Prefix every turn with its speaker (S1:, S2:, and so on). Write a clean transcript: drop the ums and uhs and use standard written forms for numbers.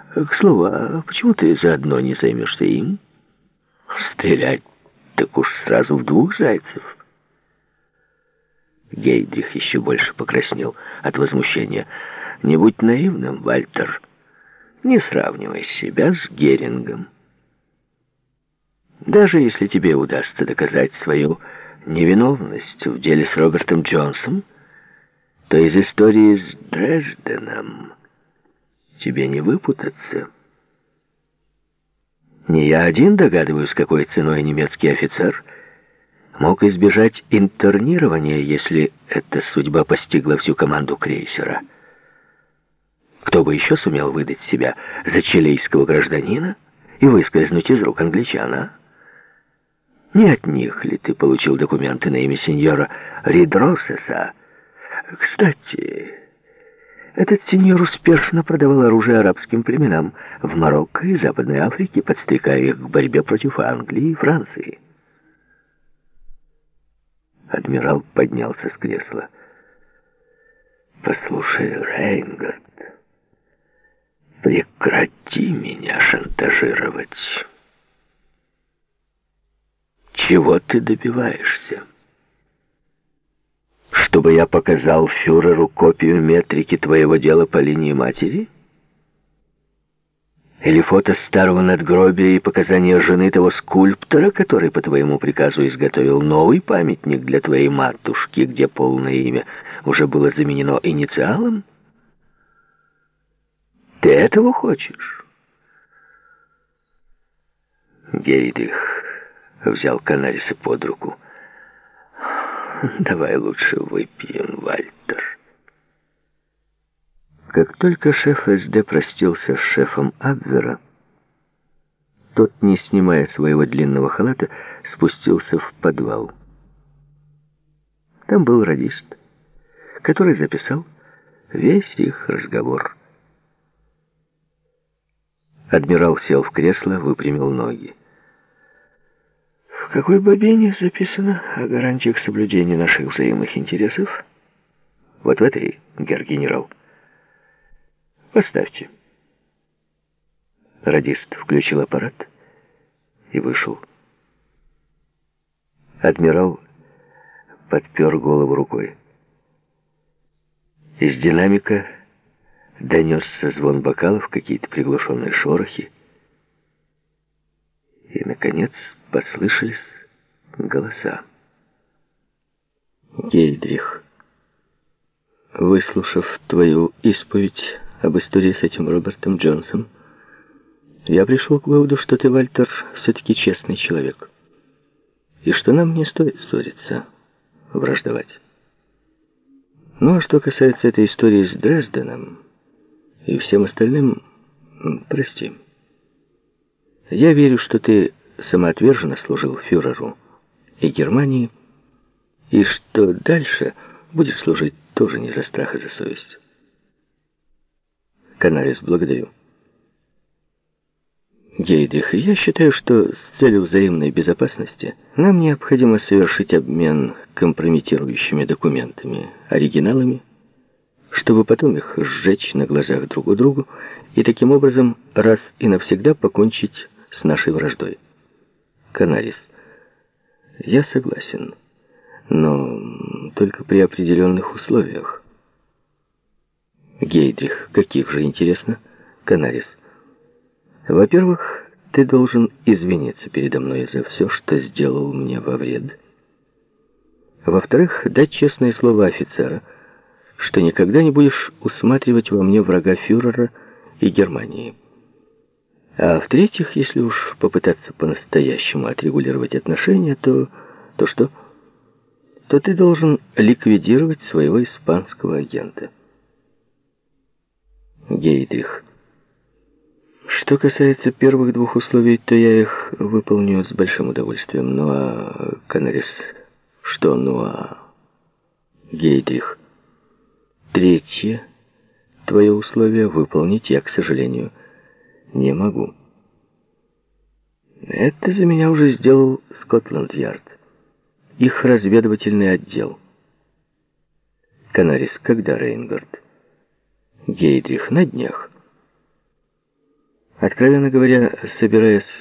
S1: К слову, а почему ты заодно не займешься им? Стрелять так уж сразу в двух зайцев. Гейдрих еще больше покраснел от возмущения. Не будь наивным, Вальтер. Не сравнивай себя с Герингом. Даже если тебе удастся доказать свою невиновность в деле с Робертом Джонсом, то из истории с Дрезденом тебе не выпутаться. Не я один догадываюсь, какой ценой немецкий офицер мог избежать интернирования, если эта судьба постигла всю команду крейсера. Кто бы еще сумел выдать себя за чилийского гражданина и выскользнуть из рук англичан, а? Не от них ли ты получил документы на имя сеньора Ридросеса? Кстати, этот сеньор успешно продавал оружие арабским племенам в Марокко и Западной Африке, подстрекая их к борьбе против Англии и Франции. Адмирал поднялся с кресла. «Послушай, Рейнгард, прекрати меня шантажировать. Чего ты добиваешься? Чтобы я показал фюреру копию метрики твоего дела по линии матери? Или фото старого надгробия и показания жены того скульптора, который по твоему приказу изготовил новый памятник для твоей матушки, где полное имя уже было заменено инициалом? Ты этого хочешь?» Гейдрих взял Канариса под руку. «Давай лучше выпьем, Вальтер». Как только шеф СД простился с шефом Абвера, тот, не снимая своего длинного халата, спустился в подвал. Там был радист, который записал весь их разговор. Адмирал сел в кресло, выпрямил ноги. «В какой бобине записано о гарантиях соблюдения наших взаимных интересов?» «Вот в этой, герр-генерал». «Поставьте». Радист включил аппарат и вышел. Адмирал подпер голову рукой. Из динамика донесся звон бокалов, какие-то приглушенные шорохи. И, наконец, послышались голоса. «Гейдрих, выслушав твою исповедь об истории с этим Робертом Джонсом, я пришел к выводу, что ты, Вальтер, все-таки честный человек, и что нам не стоит ссориться, враждовать. Ну, а что касается этой истории с Дрезденом и всем остальным, прости. Я верю, что ты самоотверженно служил фюреру и Германии, и что дальше будешь служить тоже не за страх, а за совесть. Канарис, благодарю. Гейдрих, я считаю, что с целью взаимной безопасности нам необходимо совершить обмен компрометирующими документами, оригиналами, чтобы потом их сжечь на глазах друг у друга и таким образом раз и навсегда покончить с нашей враждой. Канарис, я согласен, но только при определенных условиях. Гейдрих, каких же, интересно? Канарис, во-первых, ты должен извиниться передо мной за все, что сделал мне во вред. Во-вторых, дать честное слово офицера, что никогда не будешь усматривать во мне врага фюрера и Германии. А в-третьих, если уж попытаться по-настоящему отрегулировать отношения, то что? То ты должен ликвидировать своего испанского агента. Гейдрих. Что касается первых двух условий, то я их выполню с большим удовольствием. Ну а Канарис, что ну а Гейдрих? Третье твое условие выполнить я, к сожалению, не могу. Это за меня уже сделал Скотланд-Ярд, их разведывательный отдел. Канарис, когда, Рейнгард? Гейдрих, на днях. Откровенно говоря, собираясь